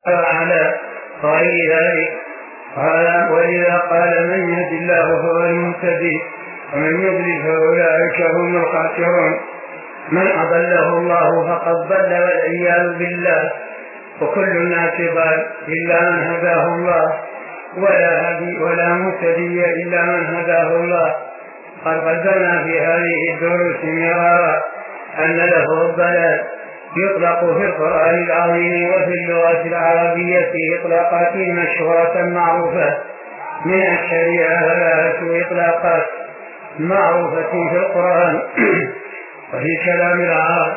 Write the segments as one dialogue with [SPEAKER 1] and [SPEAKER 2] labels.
[SPEAKER 1] على غير ذلك. وإذا قال من يهد الله فهو المهتدي ومن يضلل فأولئك هم الخاسرون. من أضله الله فقد ضل والعياذ بالله. وكل الناس ضال إلا من هداه الله، ولا هدي ولا مهتدي إلا من هداه الله. قد قدمنا في هذه الدروس مرارا أن له الضلال يطلق في القرآن العظيم وفي اللغة العربية إطلاقات مشهورة معروفة. من الشريعة 3 إطلاقات معروفة في القرآن وفي كلام العرب.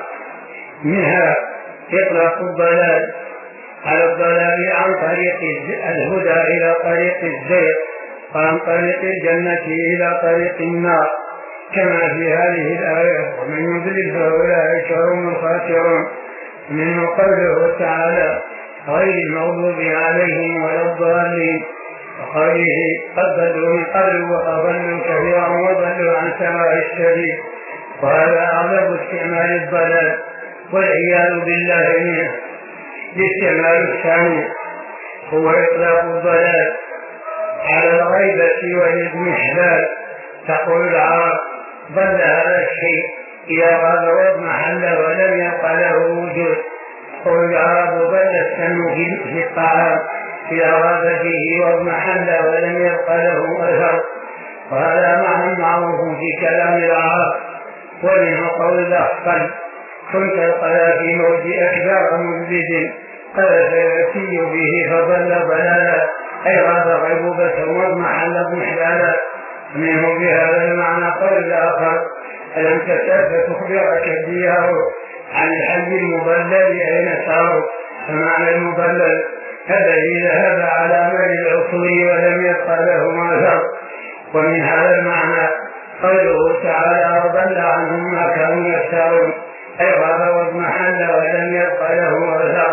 [SPEAKER 1] منها إطلاق الضلال على الضلال عن طريق الهدى إلى طريق الزيغ، وعن طريق الجنة إلى طريق النار، كما في هذه الآية ومن يضلل فأولئك هم الخاسرون. منه قوله تعالى غير المغضوب عليهم ولا الضالين، وقوله قد ضلوا من قبل وأضلوا كثيرا وضلوا عن سواء السبيل. وهذا أغلب استعمال الضلال والعياذ بالله منه. الاستعمال الثاني هو إطلاق الضلال على الغيبة والإضمحلال. تقول العرب ضل هذا الشيء إذا غاب واضمحل ولم يبق له وجود. تقول العرب ضل السم في الطعام إذا غاب فيه واضمحل ولم يبق له أثر. وهذا معنى معروف في كلام العرب. ومنه قول الأخطل كنت القذى في موت أكبر مجلد قذف يأتي به فضل ضلالا، أي غاب غيبوبة واضمحل اضمحلالا. منه بهذا المعنى قول الآخر ألم تسأل فتخبرك الديار عن الحي المضلل أين سار. فمعنى المضلل الذي ذهب على مر العصور ولم يبق له أثر. ومن هذا المعنى قوله تعالى وضل عنهم ما كانوا يفترون، أي غاب واضمحل ولم يبق له أثر.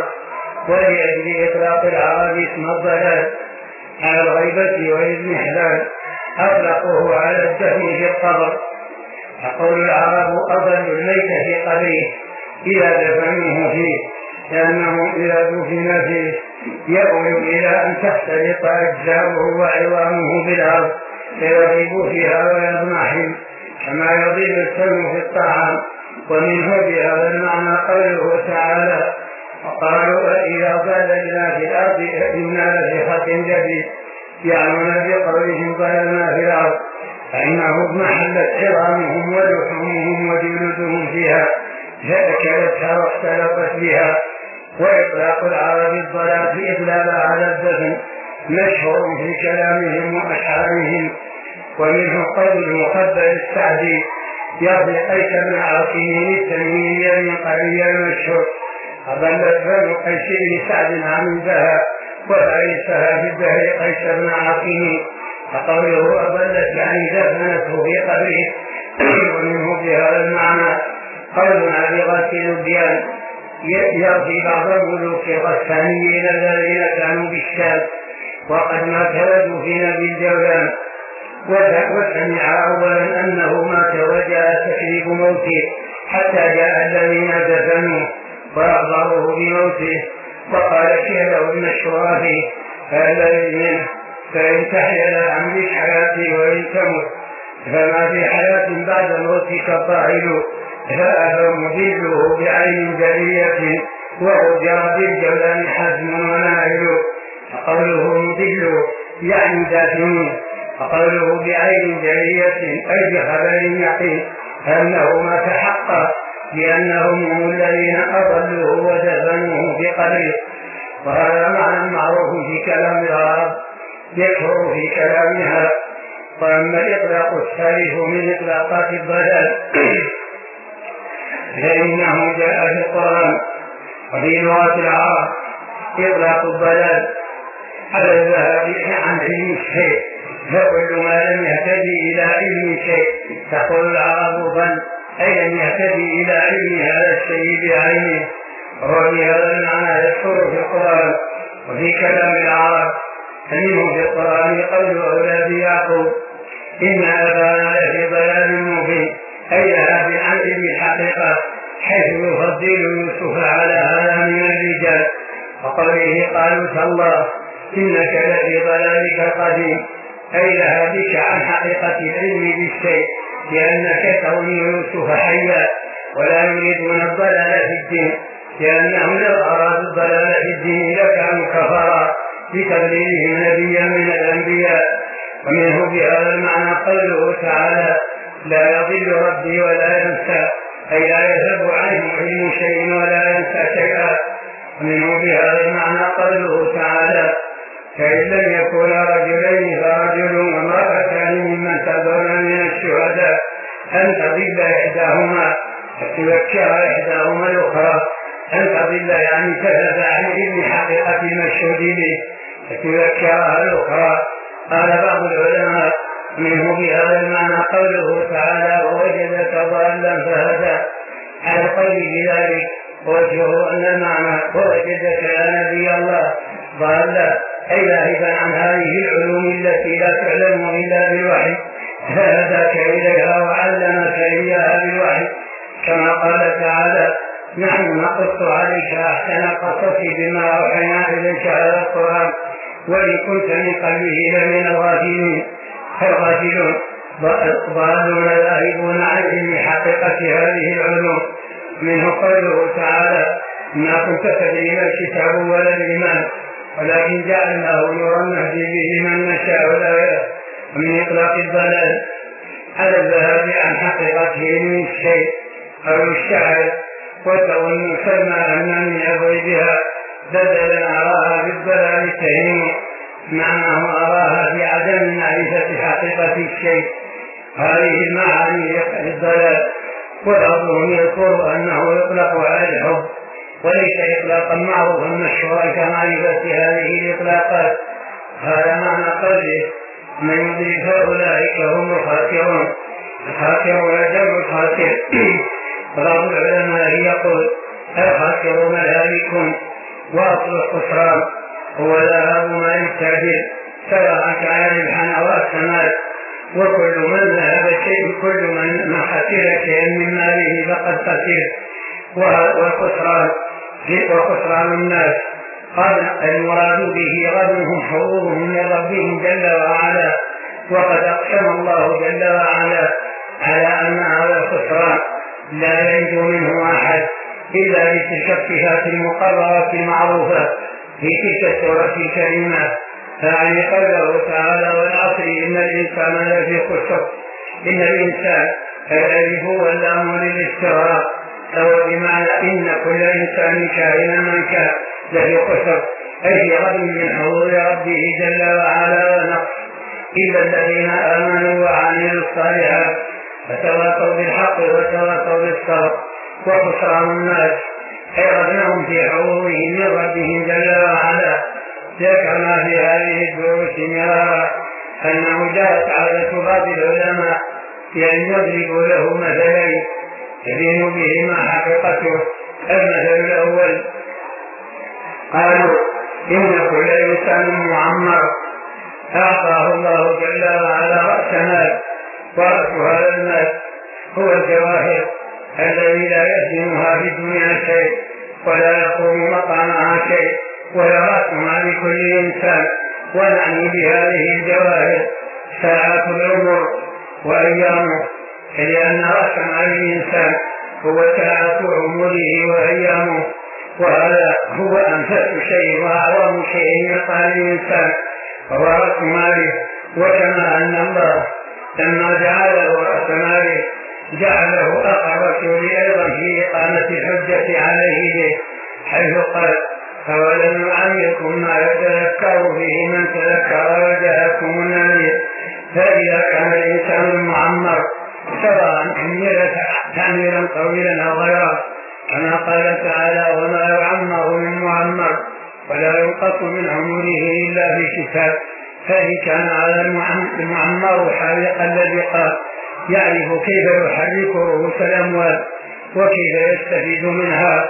[SPEAKER 1] ولأجل إطلاق العرب اسم الضلال على الغيبة والإضمحلال أطلقوه على الدفن في القبر. يقول العرب أضل الميت في قبره إذا دفنوه فيه، لأنه إذا دفن فيه يؤول إلى أن تختلط أجزاؤه وعظامه بالأرض فيغيب فيها ويضمحل كما يضيب السم في الطعام. ومنه بهذا المعنى قوله تعالى وقالوا إذا ضللنا في الأرض إنا لفي خلق جديد، يعنون بقولهم ضللنا في الأرض فإنه اضمحلت عظامهم ولحومهم وجلودهم فيها فأكلتها واختلطت بها. وإطلاق العرب الضلال في إضلال على الدفن مشهور في كلامهم وأشعارهم. ومنه قول المخبر السعدي يرضي قيس بن عاصم التميمي من قبيل المشهور أضلت بنو قيس بن سعد عن البهاء وبعيسها في الدهر قيس بن عاصم، فقوله أضلت يعني دفنته في قبره. ومنه بهذا المعنى قول أبي غاسل الديان يرضي بعض الملوك الغسانيين الذين كانوا بالشام وقد مات ودفن بالجولان، وسمع أولا أنه مات وجاء تكذيب موته حتى جاء الذين دفنوه وأخبروه بموته. وقال شهده ابن الشرافي فالذي منه فإن تحيا لا أملك حياتي وإن تمت فما في حياة بعد موتك طاعل، فأبى مذله بعين جلية وأجر بالجولان حزم ونائل. فقوله مذل يعني دافن، وقوله بعين جلية أي بخبر يقين أنه ما تحقق لأنهم هم الذين أضلوه ودفنوه بقدره. وهذا معنى معروف في كلام العرب يكثر في كلامها. وأما الإطلاق الثالث من إطلاقات الضلال فإنه جاء في القرآن وفي لغة العرب إطلاق الضلال على الذهاب عن علم الشيء، فكل ما لم يهتدي إلى علم شيء. تقول العرب ضل أي لم يهتدي إلى علم هذا الشيء بعينه. وهو بهذا المعنى يذكر في القرآن وفي كلام العرب. فمنه في القرآن قول أولاد يعقوب إن أبانا لفي ضلال مبين، أي ذهاب عن علم الحقيقة حيث يفضل يوسف على هذا من الرجال. وقوله قالوا تالله إنك لفي ضلالك القديم، أي ذهب بك عن حقيقة العلم بالشيء، لأنك ترمي يوسف حيا ولا يريدون الضلال في الدين، لأنهم لو أرادوا الضلال في الدين لكانوا كفرا بتضليلهم نبيا من الأنبياء. ومنه بهذا المعنى قوله تعالى لا يضل ربي ولا ينسى، أي لا يذهب عنه علم شيء ولا ينسى شيئا. ومنه بهذا المعنى قوله تعالى فإن لم يكونا رجلين فرجل وامرأتان ممن ترضون من الشهداء أن تضل إحداهما فتذكر إحداهما الأخرى، أن تضل يعني تذهب عن علم حقيقة المشهود به فتذكرها الأخرى. قال بعض العلماء منه بهذا المعنى قوله تعالى ووجدك ضالا فهدى، على القول بذلك وجهه أن المعنى ووجدك يا نبي الله ضالا أي ذاهبا عن هذه العلوم التي لا تعلم إلا بالوحي، فهداك إليها وعلمك إياها بالوحي، كما قال تعالى نحن نقص عليك أحسن القصص بما أوحينا إليك هذا القرآن وإن كنت من قبله لمن الغافلين. فالغافلون ضالون ذاهبون عن علم حقيقة هذه العلوم. منه قوله تعالى ما كنت تدري ما الكتاب ولا الإيمان ولكن جعلناه نورا نهدي به من نشاء الآيات. ومن إطلاق الضلال على الذهاب عن حقيقة علم الشيء أو الشعر وتظن سلمى أن من أبويبها بدلا أراها بالضلال تهين، معناه أراها بعدم معرفة حقيقة الشيء. هذه المعاني يقع الضلال، وبعضهم يذكر أنه يطلق على الحب وليس إطلاقا معروفا مشهورا كمعرفة هذه الإطلاقات. هذا معنى قوله من يضل فأولئك هم الخاسرون. الخاسرون جمع الخاسر. وبعض العلماء يقول الخاسرون الهالكون، وأصل الخسران هو ذهاب ما يستعجل سواء كان ربحا أو السماء، وكل من ذهب شيء كل من خسر شيئا من ماله فقد خسر. وخسران الناس قال المراد به غنمهم حظوظهم من ربهم جل وعلا، وقد أقسم الله جل وعلا على أن هذا الخسران لا ينجو منه أحد إلا بتلك الصفات المقررة المعروفة في تلك السورة الكريمة. فعني قوله تعالى والعصر إن الإنسان لفي خسر. إن الإنسان الألف واللام للاستغراق، أو بمعنى إن كل إنسان كائنا من كان لفي خسر، أي في غد من حضور ربه جل وعلا ونقص، إلا الذين آمنوا وعملوا الصالحات فتواصوا بالحق وتواصوا بالصبر. وخسران الناس أي غدنهم في حضورهم من ربهم جل وعلا. ذكرنا في هذه الدروس مرارا أنه جاءت عادة بعض العلماء بأن يضربوا له مثلين يبين بهما حقيقته. المثل الأول قالوا إن كل إنسان معمر أعطاه الله جل وعلا رأس مال، ورأس هذا المال هو الجواهر الذي لا يهزمها في الدنيا شيء ولا يقوم مقامها شيء، ولا رأس مال كل إنسان. ونعني بهذه الجواهر ساعات العمر وأيامه، لأن رأس مال الإنسان هو ساعات عمره وأيامه، وهذا هو أنفس شيء وأعظم شيء يقع الإنسان وهو رأس ماله. وكما أن الله لما جعله رأس ماله جعله أخا الرسول أيضا في إقامة الحجة عليه به، حيث قال أولم نعمركم ما يتذكر فيه من تذكر وجاءكم النذير. فإذا كان الإنسان المعمر سواء تعميرا طويلا أو غيره، كما قال تعالى وما يعمر من معمر ولا ينقص من عمره إلا في كتاب. فإن كان على المعمر حالقا الذي قال يعرف كيف يحرك رؤوس الأموال وكيف يستفيد منها،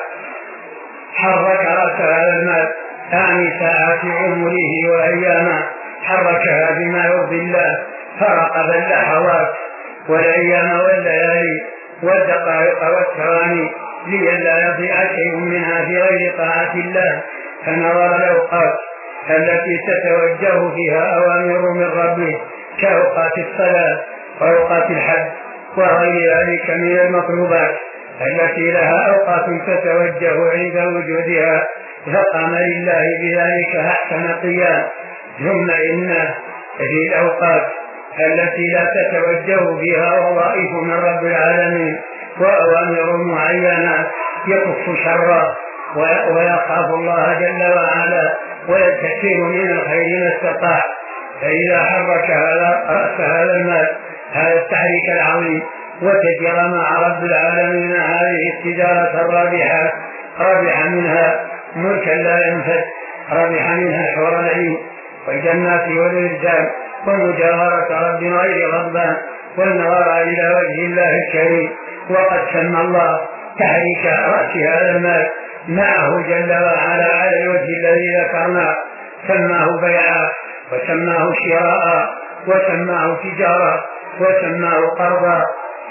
[SPEAKER 1] حرك رأس هذا المال أعني ساعات عمره وأيامه حركها بما يرضي الله، فرقب اللحظات والأيام والليالي والدقائق والثواني لئلا يضيع شيء منها في غير طاعة الله، فنظر الأوقات التي تتوجه فيها أوامر من ربه كأوقات الصلاة وأوقات الحج وغير ذلك من المطلوبات التي لها أوقات تتوجه عند وجودها، فقام لله بذلك أحسن قيام. ثم إن في الأوقات التي لا تتوجه فيها وظائف من رب العالمين وأوامر معينة يكف شرا ويخاف الله جل وعلا ويستكثر من الخير ما استطاع. فإذا حرك هذا المال هذا التحريك العظيم وتجر مع رب العالمين هذه التجارة الرابحة، ربح منها ملكا لا ينفد، ربح منها حور العين والجنات والولدان ومجاورة رب غير غضبان والنظر إلى وجه الله الكريم. وقد سمى الله تحريك رأس هذا المال معه جل وعلا على الوجه الذي ذكرنا، سماه بيعا وسماه شراء وسماه تجارة وسماه قرضا،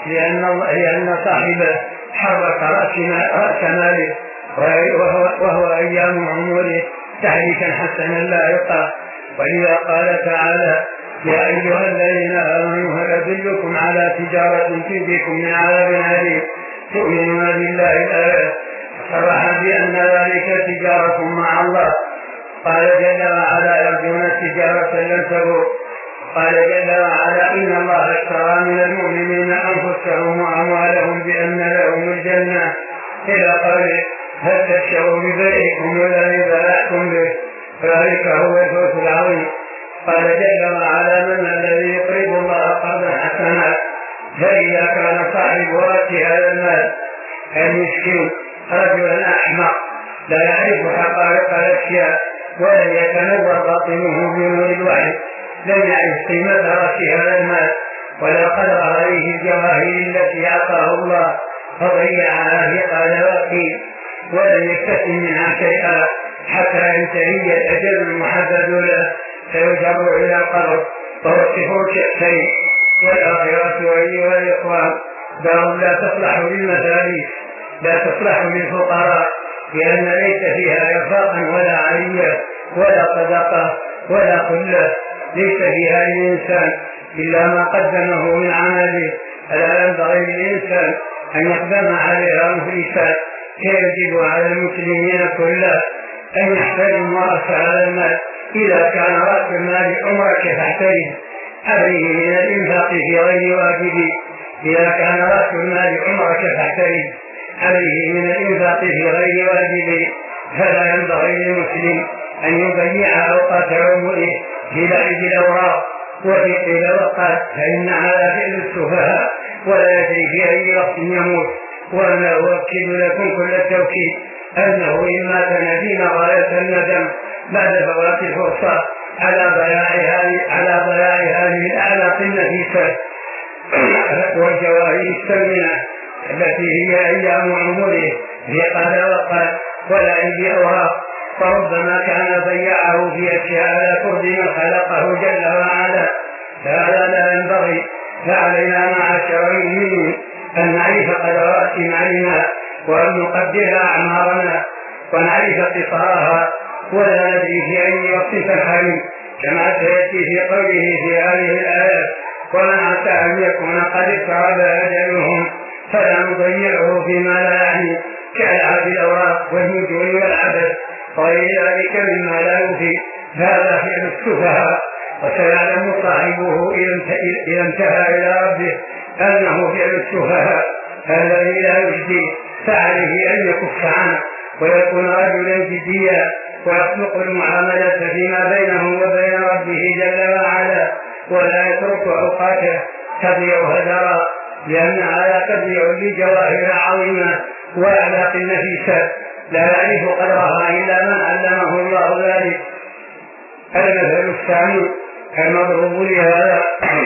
[SPEAKER 1] لأن صاحبه حرك رأس ماله وهو أيام عمره تحريكا حسنا لا يقع. ولذا قال تعالى: يا أيها الذين آمنوا هل أدلكم على تجارة تنجيكم من عذاب أليم تؤمنون بالله الآية، صرح بأن ذلك تجارة مع الله. قال جل وعلا: يرجون تجارة لن تبور. قال جل وعلا: إن الله اشترى من المؤمنين أنفسهم وأموالهم بأن لهم الجنة، إلى قوله: هل تشتروا ببيعكم الذي بايعتم به، ذلك هو الفوز العظيم. قال جل وعلا: من الذي يقرض الله قرضا حسنا. فإذا كان صاحب رأس هذا المال المسكين رجلا أحمق لا يعرف حقائق الأشياء ولم يتنور باطنه بنور الوحي، لم يعرف قيمة رأس هذا المال ولا قدر عليه الجواهر التي أعطاه الله فضيعها في قنوات ولم يكتسب منها شيئا حتى ينتهي الأجل المحدد له، فيجر إلى القبر ويصفه كالسيف. والآخرة أيها الإخوان دار لا تصلح للمثاليث، لا تصلح للفقراء، لأن ليس فيها إرفاقا ولا عالية ولا صدقة ولا قلة، ليس فيها للإنسان إلا ما قدمه من عمله. ألا ينبغي للإنسان أن يقدم عليها مفلسات، فيجب على المسلمين كله أن يحترموا رأس هذا المال. إذا كان رأس المال عمرك فاحترم عليه من الإنفاق في غير واجب. إذا كان رأس المال عمرك فاحترم عليه من الإنفاق في غير واجب. فلا ينبغي للمسلم أن يضيع أوقات عمره في لعب الأوراق وفي قيل وقال، فإن هذا فعل السفهاء ولا يدري في أي وقت يموت. وأنا أؤكد لكم كل التوكيد أنه إن مات ندم غاية الندم بعد فوات الفرصة على ضياع هذه الأعلاق النفيسة والجواهر الثمينة التي هي أيام عمره في قال وقال ولعب أوراق، فربما كان ضيعه في أشياء لا ترضي من خلقه جل وعلا. فهذا لا ينبغي. فعلينا معاشر المؤمنين أن نعرف قدرات مالنا وأن نقدر أعمارنا ونعرف قصارها، ولا ندري في أي وقت تنحرم، كما سيأتي في قوله في هذه الآية: ومن عسى أن يكون قد اقترب أجلهم فلا نضيعه فيما لا يعني كألعاب الأوراق والنجوم والعبث وغير ذلك مما لا يفيد. هذا فعل السفهاء، وسيعلم صاحبه إذا انتهى إلى ربه أنه فعل السفهاء الذي لا يجدي، فعليه أن يكف عنه ويكون رجلا جديا ويخلق المعاملة فيما بينه وبين ربه جل وعلا، ولا يترك أوقاته تضيع هدرا، لأنها تضيع لجواهر عظيمة وأعلاق نفيسة لا يعرف قدرها إلا من علمه الله ذلك. المثل الثاني المضروب لهذا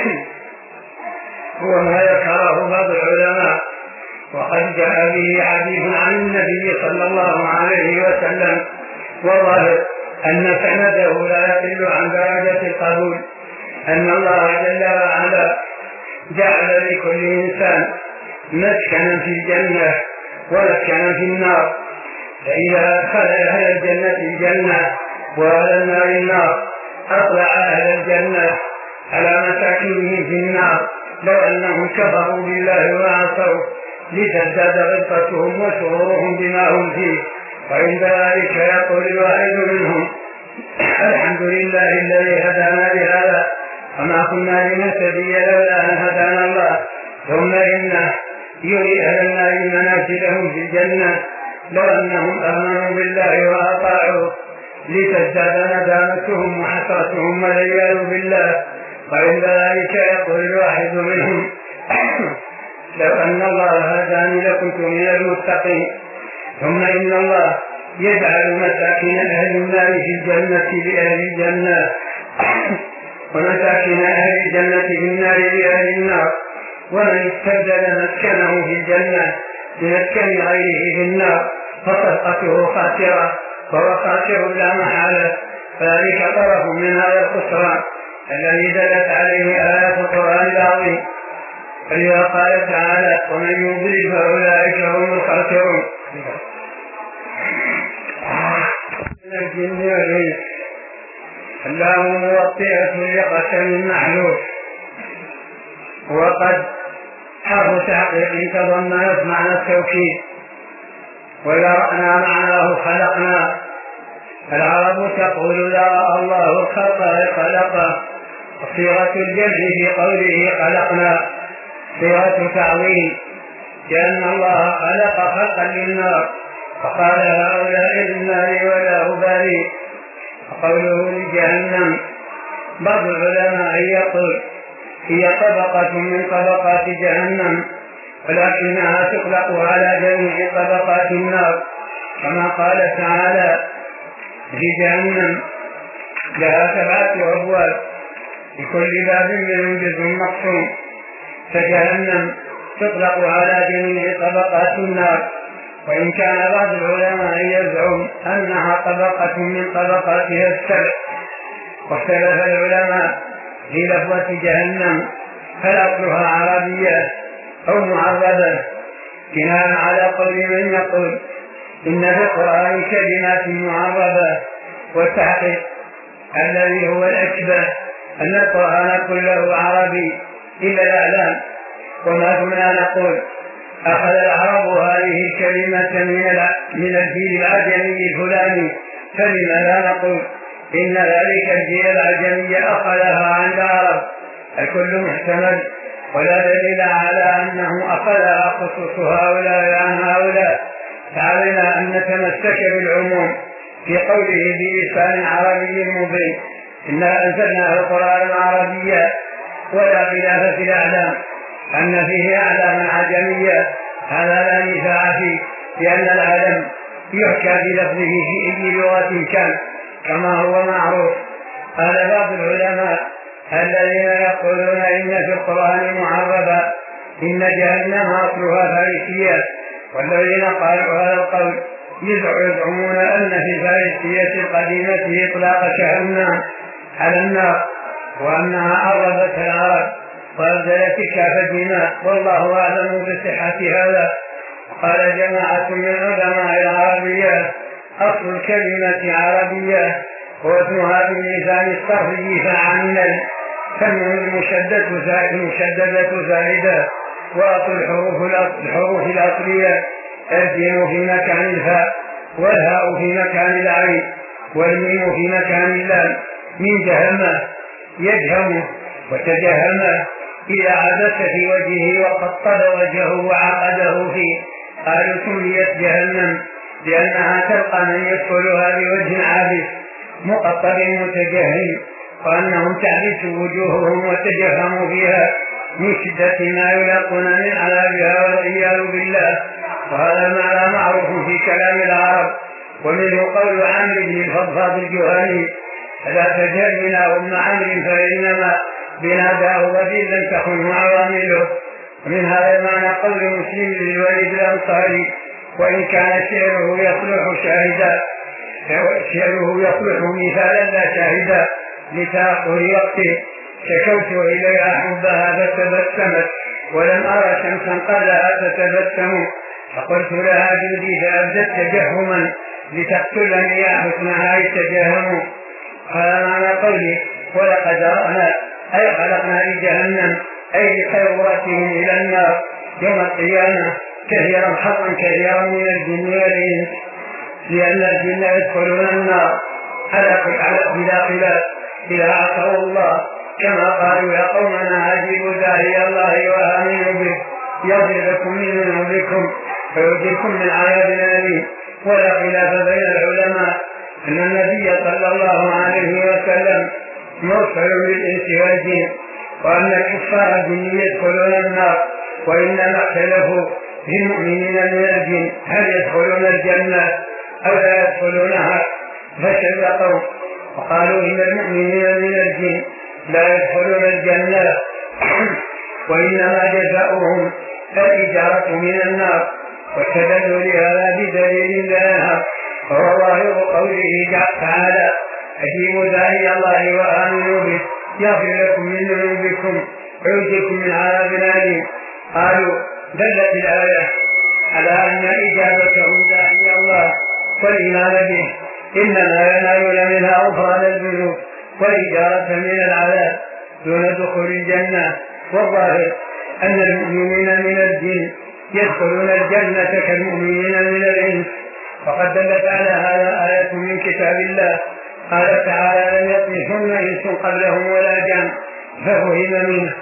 [SPEAKER 1] هو ما ذكره بعض العلماء، وقد جاء به حديث عن النبي صلى الله عليه وسلم، والله أن سنده لا يقل عن درجة القبول، أن الله جل وعلا جعل لكل إنسان مسكنا في الجنة ومسكنا في النار، فإذا أدخل أهل الجنة الجنة وأهل النار النار أطلع أهل الجنة على مساكنهم في النار لو أنهم كفروا بالله وعصوا لتزداد غبطتهم وسرورهم بما هم فيه. وعند ذلك يقول الواحد منهم: الحمد لله الذي هدانا لهذا وما كنا لنهتدي لولا أن هدانا الله. ثم إنه يري أهل النار منازلهم في الجنة لو أنهم آمنوا بالله وأطاعوه لتزداد ندامتهم وحسرتهم والعياذ بالله. وعند ذلك يقول الواحد منهم: لو أن الله هداني لكنت من المتقين. ثم إن الله يجعل مساكن أهل النار في الجنة لأهل الجنة ومساكن أهل الجنة في النار لأهل النار. ومن استبدل مسكنه في الجنة بمسكن غيره في النار فصفقته خاسرة وهو خاسر لا محالة. فذلك طرف من هذا الخسران الذي دلت عليه آيات القرآن العظيم. فلذا قال تعالى: ومن يضلل فأولئك هم الخاسرون. من الجن والإنس اللام موطئة لقسم محلوف، وقد حرف تحقيق تضمنت معنى التوكيد، وذرأنا معناه خلقنا. العرب تقول: ذرأ الله الخلق خلقه. صيغة الجمع في قوله خلقنا صيغة تعظيم، لأن الله خلق خلقا للنار فقال: هؤلاء للنار ولا أبالي. وقوله لجهنم بعض العلماء يقول: هي طبقة من طبقات جهنم، ولكنها تطلق على جميع طبقات النار، كما قال تعالى: في جهنم لها 7 أبواب لكل باب منهم جزء مقسوم. فجهنم تطلق على جميع طبقات النار، وإن كان بعض العلماء يزعم أنها طبقة من طبقاتها السبع. واختلف العلماء في لفظة جهنم هل أصلها عربية أو معربة، بناء على قول من يقول إن في القرآن كلمات معربة. والتحقيق الذي هو الأشبه أن القرآن كله عربي إلا الأعلام. وما كنا نقول أخذ العرب هذه الكلمة من الجيل العجمي الفلاني، فلما لا نقول إن ذلك الجيل العجمي أخذها عن العرب؟ الكل محتمل، ولا دليل على أنه أخذها خصوص هؤلاء عن هؤلاء. فعلينا أن نتمسك بالعموم في قوله بلسان عربي مبين: إنا أنزلنا القرآن عربيا. ولا خلاف في الأعلام أن فيه أعلاما عجمية، هذا لا نزاع فيه، لأن العلم يحكى بلفظه في أي لغة كان كما هو معروف. قال بعض العلماء الذين يقولون إن في القرآن معربا إن جهنم أصلها فارسية، والذين قالوا هذا القول يزعمون أن في الفارسية القديمة إطلاق جهنم على النار، وأنها عربت العرب وأبدلت كاف الدماء، والله أعلم بصحة هذا. قال جماعة من علماء العربية: أصل الكلمة عربية واسمها باللسان الصرفي فعمل، فالنون المشددة زائدة، وأصل الحروف الأصلية الجيم في مكان الفاء، والهاء في مكان العين، والميم في مكان اللام، من جهمه يجهم وتجهمه إذا عبس في وجهه وقطب وجهه وعقده فيه. قالوا سميت جهنم لأنها تلقى من يدخلها بوجه عابس مقطب متجهم، وأنهم تعبس وجوههم وتجهموا فيها من شدة ما يلاقون من عذابها والعياذ بالله. وهذا المعنى معروف في كلام العرب، ومنه قول عمرو بن الفضفاض الجهني: فلا تجهل بنا أم عمرو فإنما بناداه بديل لم تكن عوامله. ومن هذا المعنى قول مسلم بن الوليد الأنصاري: وإن كان شعره يصلح شاهدا، شعره يصلح مثالا لا شاهدا لتأخر وقته. شكوت إليها حبها فتبسمت، ولم أرى شمسا قبلها تتبسم، فقلت لها جودي فأبدت تجهما لتقتلني يا حسنها يتجهم. قال معنى قولي ولقد رأنا أي خلقنا لجهنم أي لقيورتهم إلى النار يوم القيامة كثيرا حقا كثيرا من الجن والإنس، لأن الجن يدخلون النار على بلا خلاف إذا عصوا الله، كما قالوا يا قومنا أجيبوا داعي الله وآمنوا به يغفر لكم من ذنوبكم ويجركم من عذاب أليم. ولا خلاف بين العلماء أن النبي صلى الله عليه وسلم مرسل للإنس والجن، وأن الكفار الجن يدخلون النار، وإنما اختلفوا في المؤمنين من الجن هل يدخلون الجنة أو لا يدخلونها، فشرقوا وقالوا إن المؤمنين من الجن لا يدخلون الجنة وإنما جزاؤهم الإجارة من النار، واستدلوا لهذا بدليل لا، وهو ظاهر قوله تعالى أجيبوا داعي الله وآمنوا به يغفر لكم من ذنوبكم ويجركم من عذاب أليم. قالوا دلت الآية على أن إجابتهم داعي الله والإيمان به إنما ينالون منها غفران الذنوب والإجارة من العذاب دون دخول الجنة. والظاهر أن المؤمنين من الجن يدخلون الجنة كالمؤمنين من الإنس، وقد دلت على هذا آية من كتاب الله. قال تعالى لم يطمثهن إنس قبلهم ولا جان، ففهم منه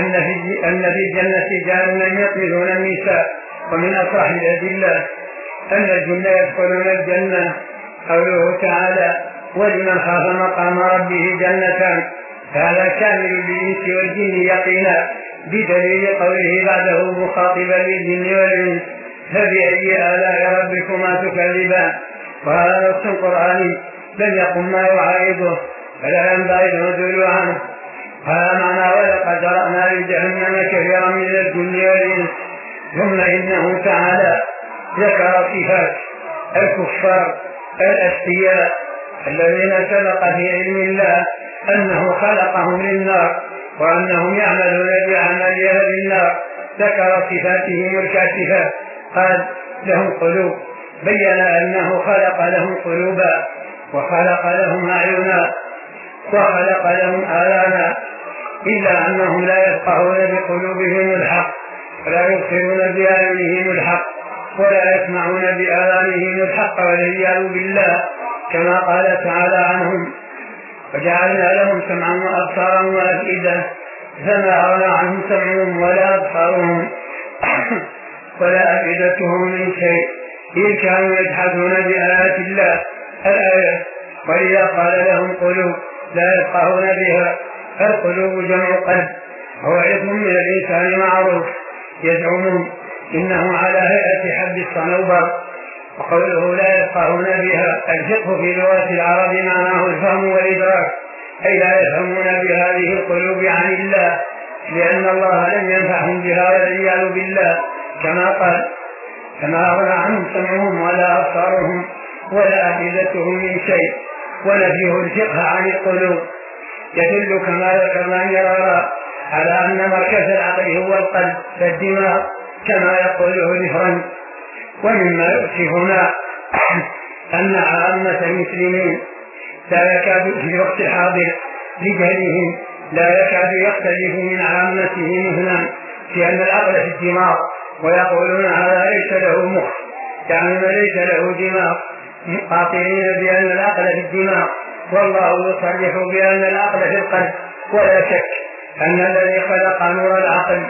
[SPEAKER 1] أن في الجنة جان لم يطمثون النساء. ومن أصح الأدلة أن الجن يدخلون الجنة قوله تعالى ولمن خاف مقام ربه جنتان، هذا كامل للإنس والجن يقينا بدليل قوله بعده مخاطبا للجن والإنس فبأي آلاء ربكما تكذبان. وهذا نص قرآني لم يقم ما يعارضه فلا ينبغي العدول عنه. هذا معنى ولقد ذرأنا لجهنم كثيرا من الجن والإنس. ثم إنه تعالى ذكر صفات الكفار الأشقياء الذين سبق في علم الله أنه خلقهم للنار وأنهم يعملون بعمل أهل النار. ذكر صفاتهم الكاشفة قال لهم قلوب، بين أنه خلق لهم قلوبا وخلق لهم أعينا وخلق لهم آذانا، إلا أنهم لا يفقهون بقلوبهم الحق ولا يبصرون بأعينهم الحق ولا يسمعون بآذانهم الحق والعياذ بالله، كما قال تعالى عنهم وجعلنا لهم سمعا وأبصارا وأفئدة فما أغنى عنهم سمعهم ولا أبصارهم ولا أفئدتهم من شيء إذ كانوا يجحدون بآيات الله الآية. ولذا قال لهم قلوب لا يفقهون بها. القلوب جمع قلب، هو اسم من الإنسان معروف يزعمون إنه على هيئة حب الصنوبر. وقوله لا يفقهون بها الفقه في لغة العرب معناه الفهم والإدراك، أي لا يفهمون بهذه القلوب عن الله لأن الله لم ينفعهم بها والعياذ بالله، كما قال كما أغنى عنهم سمعهم ولا أبصارهم ولا أفئدتهم من شيء. ونفيه الفقه عن القلوب يدل كما ذكرنا مرارا على أن مركز العقل هو القلب فالدماغ كما يقوله الفرنك. ومما يؤسفنا أن عامة المسلمين لا يكاد في الوقت الحاضر لجهلهم لا يكاد يختلف من عامته مثلا في أن العقل في الدماغ، ويقولون هذا ليس له مخ يعني ليس له دماغ، قاطعين بأن العقل في الدماغ، والله يصرح بأن العقل في القلب. ولا شك أن الذي خلق نور العقل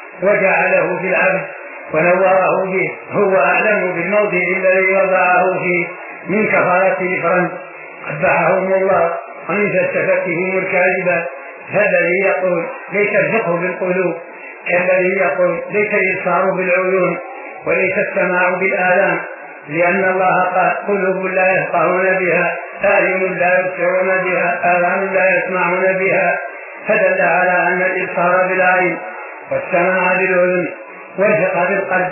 [SPEAKER 1] وجعله في العبد ونوره به هو أعلم بالموضع الذي وضعه فيه من كفارة الفرنك قبحهم الله ومن فلسفتهم الكاذبة. فالذي يقول ليس الفقه بالقلوب كالذي يقول ليس الإبصار بالعيون وليس السماع بالآذان، لأن الله قال قلوب لا يفقهون بها، أعين لا يبصرون بها، آذان لا يسمعون بها، فدل على أن الإبصار بالعين والسماع بالأذن والفقه بالقلب،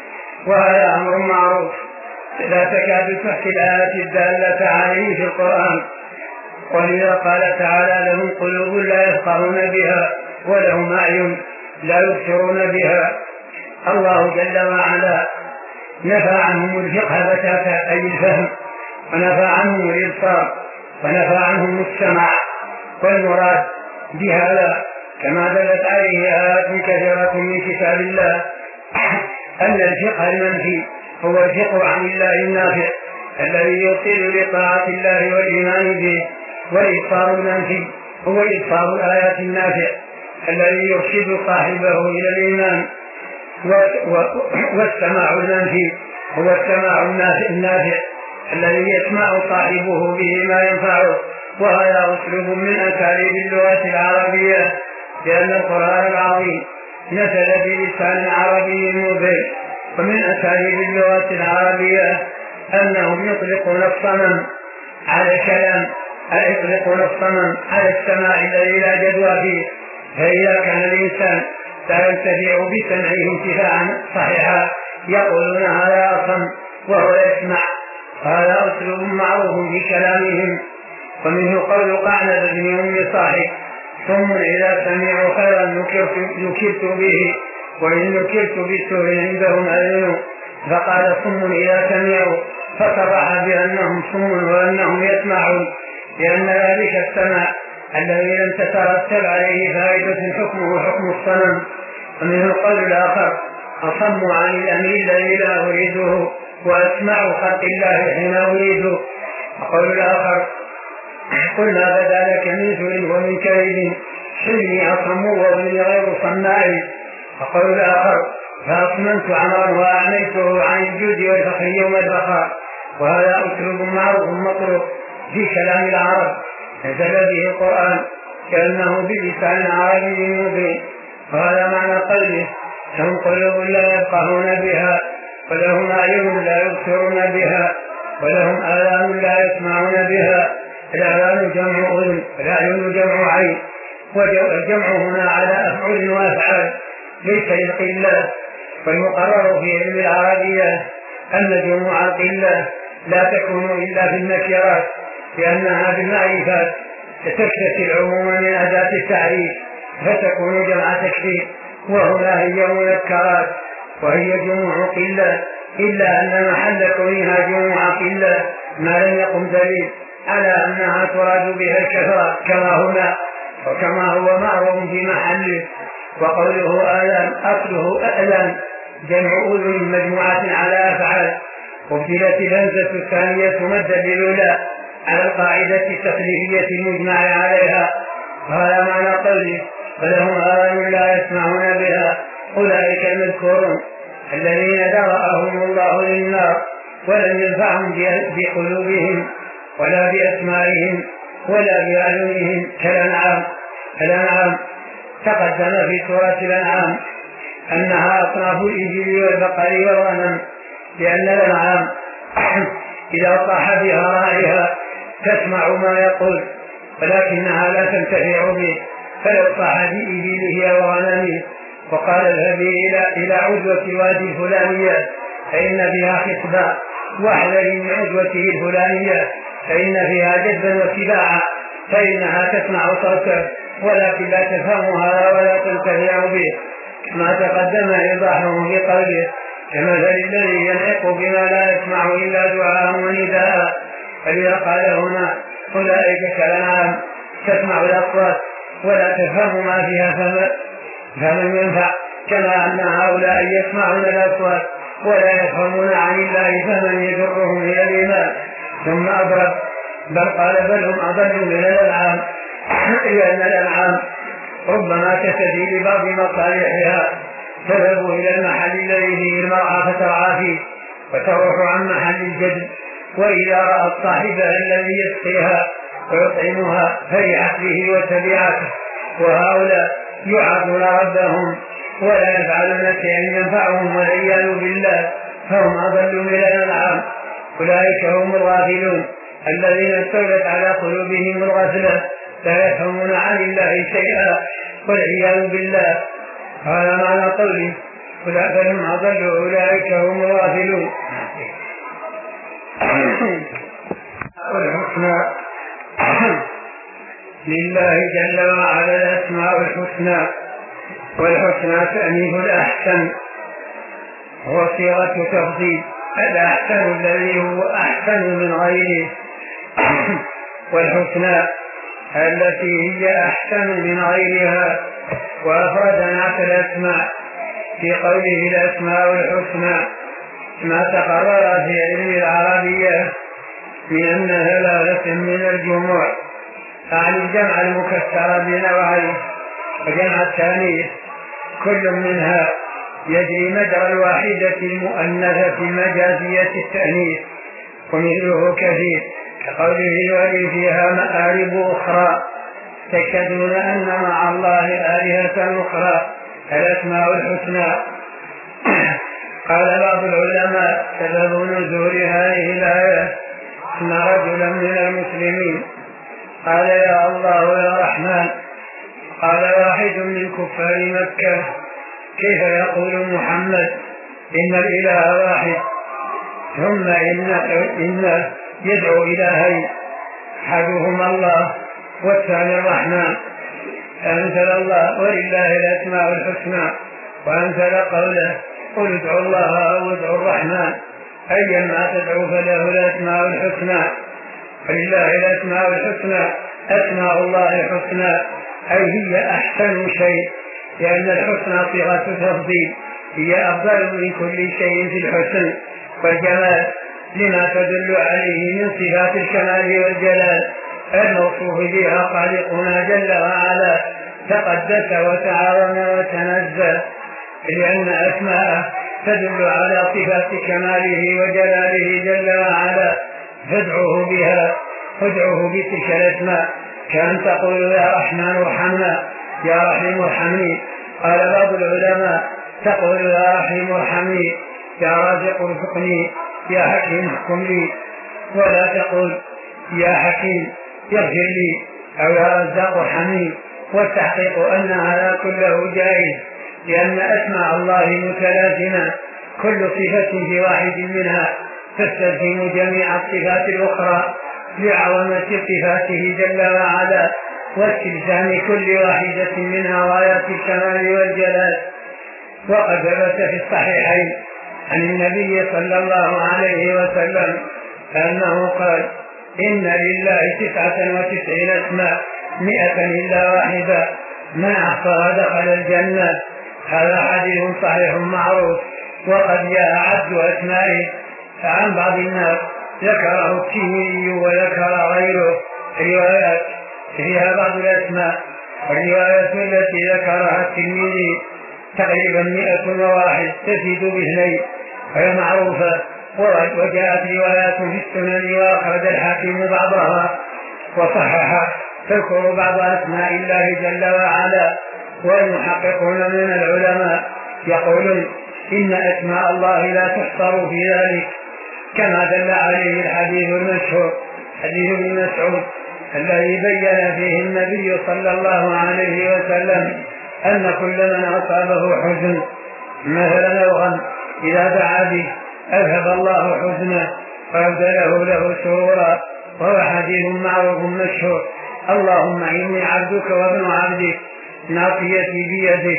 [SPEAKER 1] وهذا أمر معروف لا تكاد تحكي الآيات الدالة عليه في القرآن. ولذا قال تعالى لهم قلوب لا يفقهون بها ولهم أعين لا يبصرون بها. الله جل وعلا نفى عنهم الفقه بتاتا أي الفهم، ونفى عنهم الإبصار، ونفى عنهم السمع. والمراد بهذا كما دلت عليه آيات كثيرة من كتاب الله أن الفقه المنفي هو الفقه عن الله النافع الذي يوصل لطاعة الله والإيمان به، والإبصار المنفي هو إبصار الآيات النافع الذي يرشد صاحبه إلى الإيمان، والسماع المنفي هو السماع النافع الذي يسمع صاحبه به ما ينفعه. وهذا أسلوب من أساليب اللغة العربية، لأن القرآن العظيم نزل بلسان عربي مبين. ومن أساليب اللغة العربية أنهم يطلقون الصمم على الكلام، يطلقون الصمم على السماع الذي لا جدوى فيه. فإذا كان الإنسان لا ينتفع بسمعه انتفاعا صحيحا يقولون هذا أصم وهو يسمع. هذا أسلوب معروف في كلامهم. ومنه قول قعنب بن أم صاحب: ثم إذا سمعوا خيرا نكرت به، وإن نكرت بالسوء عندهم أذن. فقال: ثم إذا سمعوا، فصرح بأنهم صم وأنهم يسمعون، لأن ذلك السمع الذي لم تترتب عليه فائدة حكمه حكم الصنم. ومنه قول الآخر: أصم عن الأمر الذي لا أريده، وأسمع خلق الله حين أريده. وقول الآخر: قلنا بدا لك من سوء ومن كيد، حلمي أصم وابني غير صناعي. وقول الآخر: فأصممت عمرا وأعميته عن الجود والفخر يوم البقاء. وهذا أسلوب معروف مطروق في كلام العرب، نزل به القرآن كأنه بلسان عربي مبين. وهذا معنى قوله: لهم قلوب لا يفقهون بها، ولهم أعين لا يبصرون بها، ولهم آذان لا يسمعون بها. الآذان جمع أذن، والأعين جمع عين، والجمع هنا على أفعل وأفعال ليس للقلة. والمقرر في علم العربية أن جموع القلة لا تكون إلا في النكرات، لأنها بالمعرفات تكتسي العموم من أداة التعريف فتكون جمع تكسير، وهنا هي منكرات وهي جموع قلة، إلا أن محل كونها جموع قلة ما لم يقم دليل على أنها تراد بها الكثرة كما هنا وكما هو معروف في محله. وقوله آلان أصله أعلان جمع أذن مجموعة على أفعال، وابتلت الهمزة الثانية مدا للأولى على القاعدة التخليفية المجمع عليها. وهذا معنى قوله: فلهم آذان لا يسمعون بها. أولئك المذكورون الذين ذرأهم الله للنار ولم ينفعهم بقلوبهم ولا بأسمائهم ولا بأعينهم كالأنعام. الأنعام تقدم في سورة الأنعام أنها أصناف الإبل والبقر والغنم، لأن الأنعام إذا صاح بها راعيها تسمع ما يقول ولكنها لا تنتفع به، فلو صاح بإبله وغنمه وقال: اذهبي إلى عدوة الوادي الفلانية فإن فيها خصبا، واحذري من عدوته الفلانية فإن فيها جدبا وسباعا، فإنها تسمع صوته ولكن لا تفهمها ولا تنتفع به، كما تقدم إيضاحه بقوله: كمثل الذي ينعق بما لا يسمع إلا دعاء ونداء. فلذا قال هنا: أولئك كالأنعام تسمع الأصوات ولا تفهم ما فيها فمن ينفع، كما أن هؤلاء يسمعون الأصوات ولا يفهمون عن الله فمن يجرهم إلى الإيمان. ثم أضرب بل قال: بل هم أضل من الأنعام، لأن الأنعام ربما تستدي لبعض مصالحها، تذهب إلى المحل الذي فيه المرعى فترعى فيه وتروح عن محل الجد، وإذا رأت صاحبها الذي يسقيها ويطعمها فرحت به وتبعته. وهؤلاء يعظون ربهم ولا يفعلون شيئا ينفعهم والعياذ بالله، فهم أضل من الأنعام. أولئك هم الغافلون الذين استولت على قلوبهم الغفلة، لا يفهمون عن الله شيئا والعياذ بالله. هذا معنى قوله: أولئك هم أضل أولئك هم الغافلون. والحسنى لله جل وعلا الأسماء الحسنى، والحسنى تأنيث الأحسن، هو صيغة تفضيل، الأحسن الذي هو أحسن من غيره، والحسنى التي هي أحسن من غيرها. وأفرد نعت الأسماء في قوله الأسماء الحسنى ما تقرر في علم العربية من أنها ثلاثة من الجموع، يعني الجمع المكسر بنوعين وجمع التانيث، كل منها يجري مجرى الواحدة المؤنثة مجازية التأنيث، ومثله كثير كقوله ولي فيها مآرب أخرى تشهدون أن مع الله آلهة أخرى، الأسماء الحسنى. قال بعض العلماء سبب نزول هذه الآية أن رجلا من المسلمين قال يا الله يا رحمن، قال واحد من كفار مكة كيف يقول محمد إن الإله واحد ثم إن يدعو إلهين أحدهما الله والثاني الرحمن، أنزل الله ولله الأسماء الحسنى، وأنزل قوله قل ادعوا الله أو ادعوا الرحمن أيما تدعو فله الأسماء الحسنى، ولله الأسماء الحسنى، أسماء الله الحسنى أي هي أحسن شيء، لأن الحسنى صيغة تفضيل، هي أفضل من كل شيء في الحسن والجمال لما تدل عليه من صفات الكمال والجلال الموصوف بها خالقنا جل وعلا تقدس وتعاظم وتنزه، لأن أسماءه تدل على صفات كماله وجلاله جل وعلا، فادعوه بها، ادعوه بتلك الأسماء، كأن تقول يا رحمن ارحمنا يا رحيم ارحمني. قال بعض العلماء تقول يا رحيم ارحمني يا رازق ارزقني يا حكيم احكم لي، ولا تقول يا حكيم يغفر لي أو يا رزاق ارحمني، والتحقيق أن هذا كله جائز، لأن أسماء الله متلازمة، كل صفة في واحد منها تستلزم جميع الصفات الأخرى لعظمة صفاته جل وعلا واستلزام كل واحدة منها غاية الكمال والجلال. وقد ثبت في الصحيحين عن النبي صلى الله عليه وسلم أنه قال إن لله 99 اسماء 100 إلا واحدة من أحصاها دخل الجنة. هذا حديث صحيح معروف، وقد جاء عد أسمائه عن بعض الناس ذكره الترمذي وذكر غيره روايات فيها بعض الأسماء، والرواية التي ذكرها الترمذي تقريبا 101 تزيد باثنين وهي معروفة، وجاءت روايات في السنن وأخرج الحاكم بعضها وصحح، تذكر بعض أسماء الله جل وعلا. والمحققون من العلماء يقولون إن أسماء الله لا تحصر في ذلك، كما دل عليه الحديث المشهور حديث ابن مسعود الذي بين فيه النبي صلى الله عليه وسلم أن كل من أصابه حزن مثلا أو غم إذا دعا به أذهب الله حزنه وأبدله له سرورا، وهو حديث معروف مشهور. اللهم إني عبدك وابن عبدك ناصيتي بيدك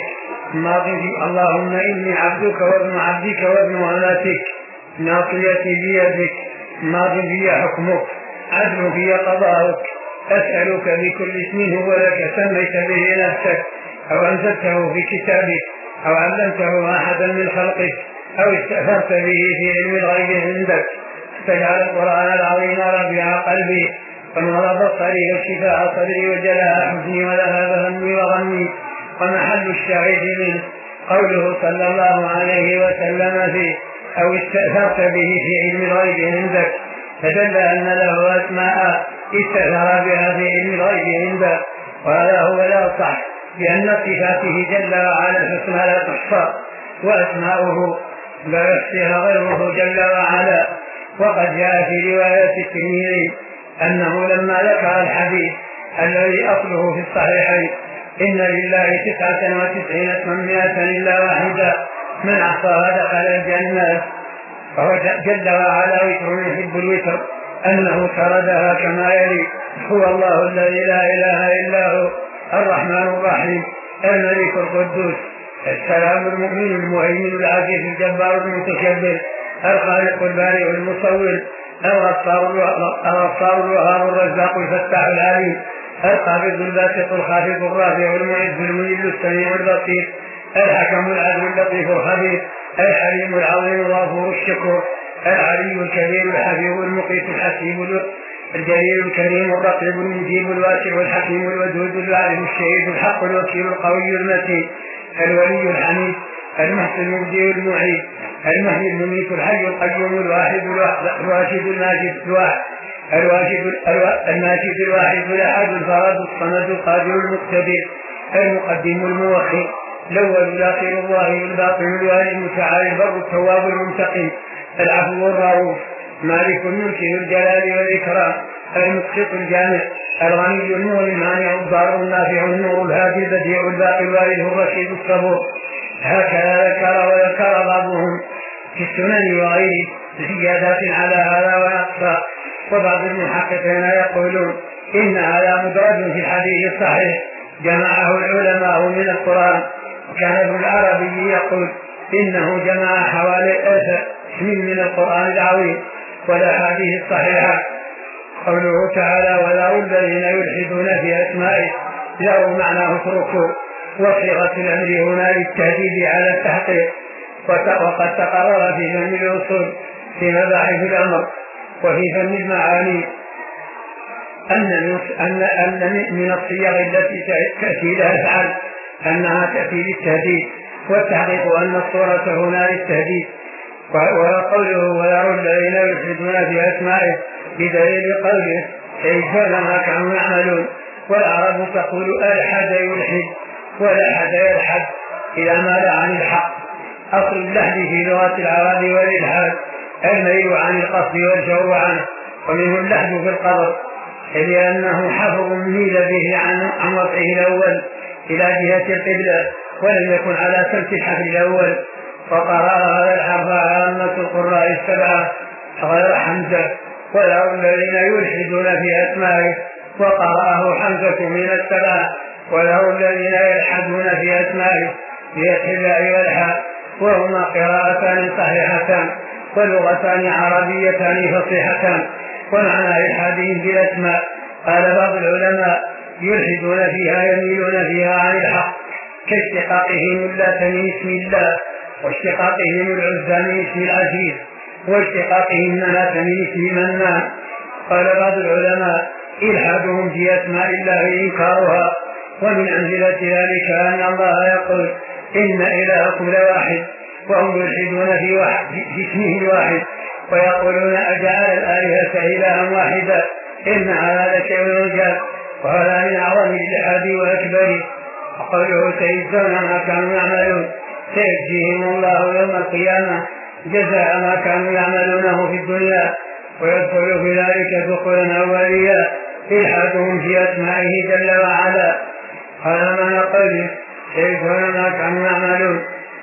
[SPEAKER 1] اللهم إني عبدك وابن عبدك وابن أمتك ناصيتي بيدك ماض في حكمك عدل في قضاءك، أسألك بكل اسم هو لك سميت به نفسك أو أنزلته في كتابك أو علمته أحدا من خلقك أو استأثرت به في علم الغيب عندك، فاجعل القرآن العظيم ربيع قلبي ونور بصري وشفاء صدري وجلاء حزني وذهاب همي وغمي. ومحل الشاهد منه قوله صلى الله عليه وسلم فيه أو استأثرت به في علم الغيب عندك، فدل أن له أسماء استأثر بها في علم الغيب عنده، وهذا هو الأصح، لأن صفاته جل وعلا الحسنى لا تحصى وأسماؤه لا يحصيها غيره جل وعلا. وقد جاء في رواية الترمذي أنه لما ذكر الحديث الذي أصله في الصحيحين إن لله 99 اسما 100 إلا واحدة من أحصاها دخل الجنة، فهو جل وعلا وتر يحب الوتر، أنه سردها كما يلي: هو الله الذي لا إله إلا هو الرحمن الرحيم الملك القدوس السلام المؤمن المهيمن العزيز الجبار المتكبر الخالق البارئ المصور الغفار الوهاب الرزاق الفتاح العليم القابض الباسط الخافض الرافع المعز المذل السميع البصير الحكم العدل اللطيف الخبير الحليم العظيم الغفور الشكور العلي الكبير الحفيظ المقيت الحسيب الجليل الكريم الرقيب المجيب الواسع الحكيم الودود العارف الشهيد الحق الوكيل القوي المتين الولي الحميد المحسن المبدئ المعيد المحيي المميت الحي القيوم الواحد الواشد الماجد الماجد الواحد الاحد الفرد الصمد القادر المقتدر المقدم الموخر الاول الاخر الظاهر الباطن الوالي المتعالي البر التواب المنتقم العفو الرؤوف مالك الملك ذو الجلال والاكرام المقسط الجامع الغني النور المانع الضار النافع النور الهادي البديع الباقي الوارث الرشيد الصبور. هكذا ذكر وذكر بعضهم في السنن وغيره زيادات على هذا ونقصا. وبعض المحققين يقولون إن هذا مدرج في الحديث الصحيح جمعه العلماء من القرآن. وكان ابن العربي يقول إنه جمع حوالي 1000 اسم من القرآن العظيم والأحاديث الصحيحة. قوله تعالى وذروا الذين يلحدون في أسمائه ذروا معناه اتركوا، وصيغة الأمر هنا للتهديد على التحقيق. وقد تقرر في فهم الأصول في مباحث الأمر وفي فهم المعاني أن من الصيغ التي تأتي لها الفعل أنها تأتي للتهديد، والتحقيق أن الصورة هنا للتهديد. وقوله وذروا الذين يلحدون في أسمائه بدليل قوله سيجزون ما كانوا يعملون. والعرب تقول ألحد يلحد ولحد يلحد إذا مال عن الحق. أصل اللحد في لغة العرب والإلحاد الميل عن القصد والجور عنه، ومنه اللحد في القبر لأنه حفظ ميل به عن وضعه الأول إلى جهة القبلة ولم يكن على سمت الحفل الأول. وقرأ هذا الحرف عامة القراء السبعة غير حمزة وذروا الذين يلحدون في أسمائه، وقرأه حمزة من السبعة وذروا الذين يلحدون في أسمائه بفتح الباء والحاء، وهما قراءتان صحيحتان ولغتان عربيتان فصيحتان. ومعنى إلحادهم في الأسماء قال بعض العلماء يلحدون فيها يميلون فيها عن الحق كاشتقاقهم اللات من اسم الله، واشتقاقهم العزى من اسم العزيز، واشتقاقهم مناة من اسم منان. قال بعض العلماء إلحادهم في أسماء الله إنكارها، ومن أمثلة ذلك أن الله يقول إن إلهكم لواحد وهم يلحدون في اسمه الواحد ويقولون أجعل الآلهة إلها واحدا إن هذا لشيء عجاب. وهذا من أعظم الإلحاد وأكبره. وقوله سيجزون ما كانوا يعملون سيجزيهم الله يوم القيامة جزاء ما كانوا يعملونه في الدنيا. ويدخل في ذلك دخولا أوليا إلحادهم في أسمائه جل وعلا. هذا معنى قوله سيجزون ما كانوا يعملون.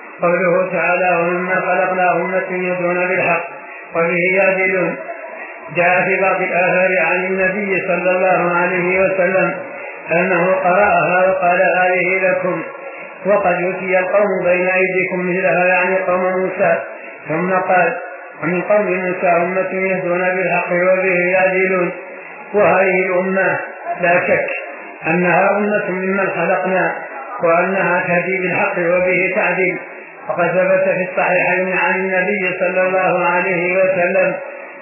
[SPEAKER 1] قوله تعالى ومما خلقنا أمة يهدون بالحق وبه يعدلون. جاء في بعض الآثار عن النبي صلى الله عليه وسلم أنه قرأها وقال هذه لكم وقد يؤتي القوم بين أيديكم مثلها يعني قوم موسى. ثم قال ومن قوم موسى أمة يهدون بالحق وبه يعدلون. وهذه الأمة لا شك أنها أمة ممن خلقنا وأنها تهدي بالحق وبه تعدل. وقد ثبت في الصحيحين عن النبي صلى الله عليه وسلم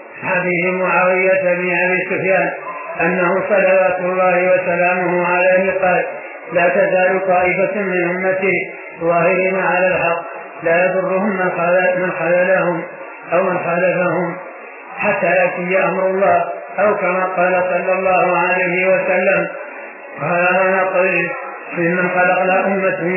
[SPEAKER 1] حديث معاوية بن أبي سفيان أنه صلوات الله وسلامه عليه قال لا تزال طائفة من أمتي ظاهرين على الحق لا يضرهم من خذلهم أو من خالفهم حتى يأتي أمر الله أو كما قال صلى الله عليه وسلم. وهذا ما قال ممن خلقنا أمة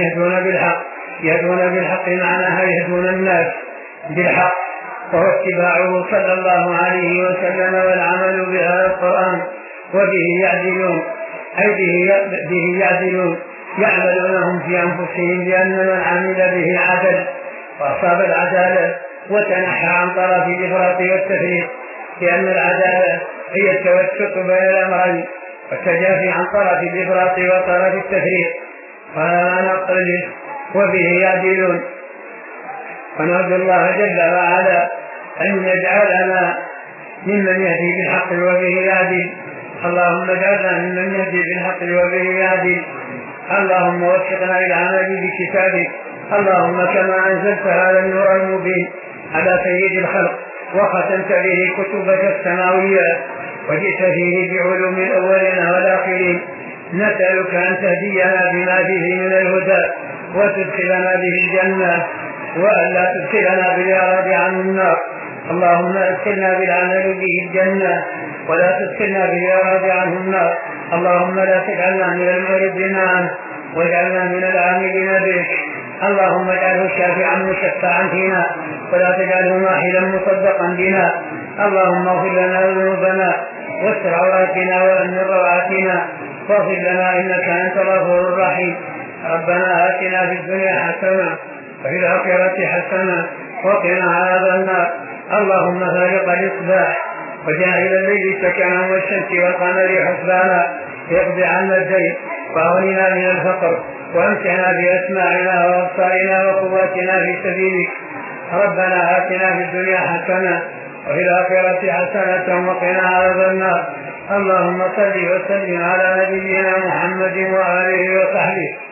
[SPEAKER 1] يهدون بالحق معناها يهدون الناس بالحق، وهو اتباعه صلى الله عليه وسلم والعمل بهذا القرآن وبه يعدلون أي به يعدلون يعملونهم في أنفسهم لأن من عمل به عدل وأصاب العدالة وتنحى عن طرف الإفراط والتفريط، لأن العدالة هي التوسط بين الأمرين والتجافي عن طرف الإفراط وطرف التفريط. فلا نقل وبه يعدلون. ونرجو الله جل وعلا أن يجعلنا ممن يهدي بالحق وبه يعدل. اللهم اجعلنا ممن يهدي بالحق وبه يعدل. اللهم وفقنا للعمل بكتابك. اللهم كما أنزلت هذا النور المبين على سيد الخلق وختمت به كتبك السماوية وجئت فيه بعلوم الأولين والآخرين، نسألك أن تهدينا بما فيه من الهدى وتدخلنا به الجنة، وألا تدخلنا بالإعراض عن النار. اللهم ادخلنا بالعمل به الجنة ولا تدخلنا بالإعراض عنه النار. اللهم لا تجعلنا من المعرضين عنه واجعلنا من العاملين به. اللهم اجعله شافعا مشفعا فينا ولا تجعله ماحلا مصدقا بنا. اللهم اغفر لنا ذنوبنا واستر عوراتنا وامن روعاتنا واغفر لنا انك انت الغفور الرحيم. ربنا آتنا في الدنيا حسنه وفي الآخرة حسنه وقنا عذاب النار. اللهم فارق الإصباح وجاعل الليل سكنا والشمس والقمر حسبانا اقض عنا الدين واغننا من الفقر وامتعنا بأسماعنا وأبصارنا وقواتنا في سبيلك. ربنا آتنا في الدنيا حسنة وفي الآخرة حسنة وقنا عذاب النار. اللهم صل وسلم على نبينا محمد وآله وصحبه.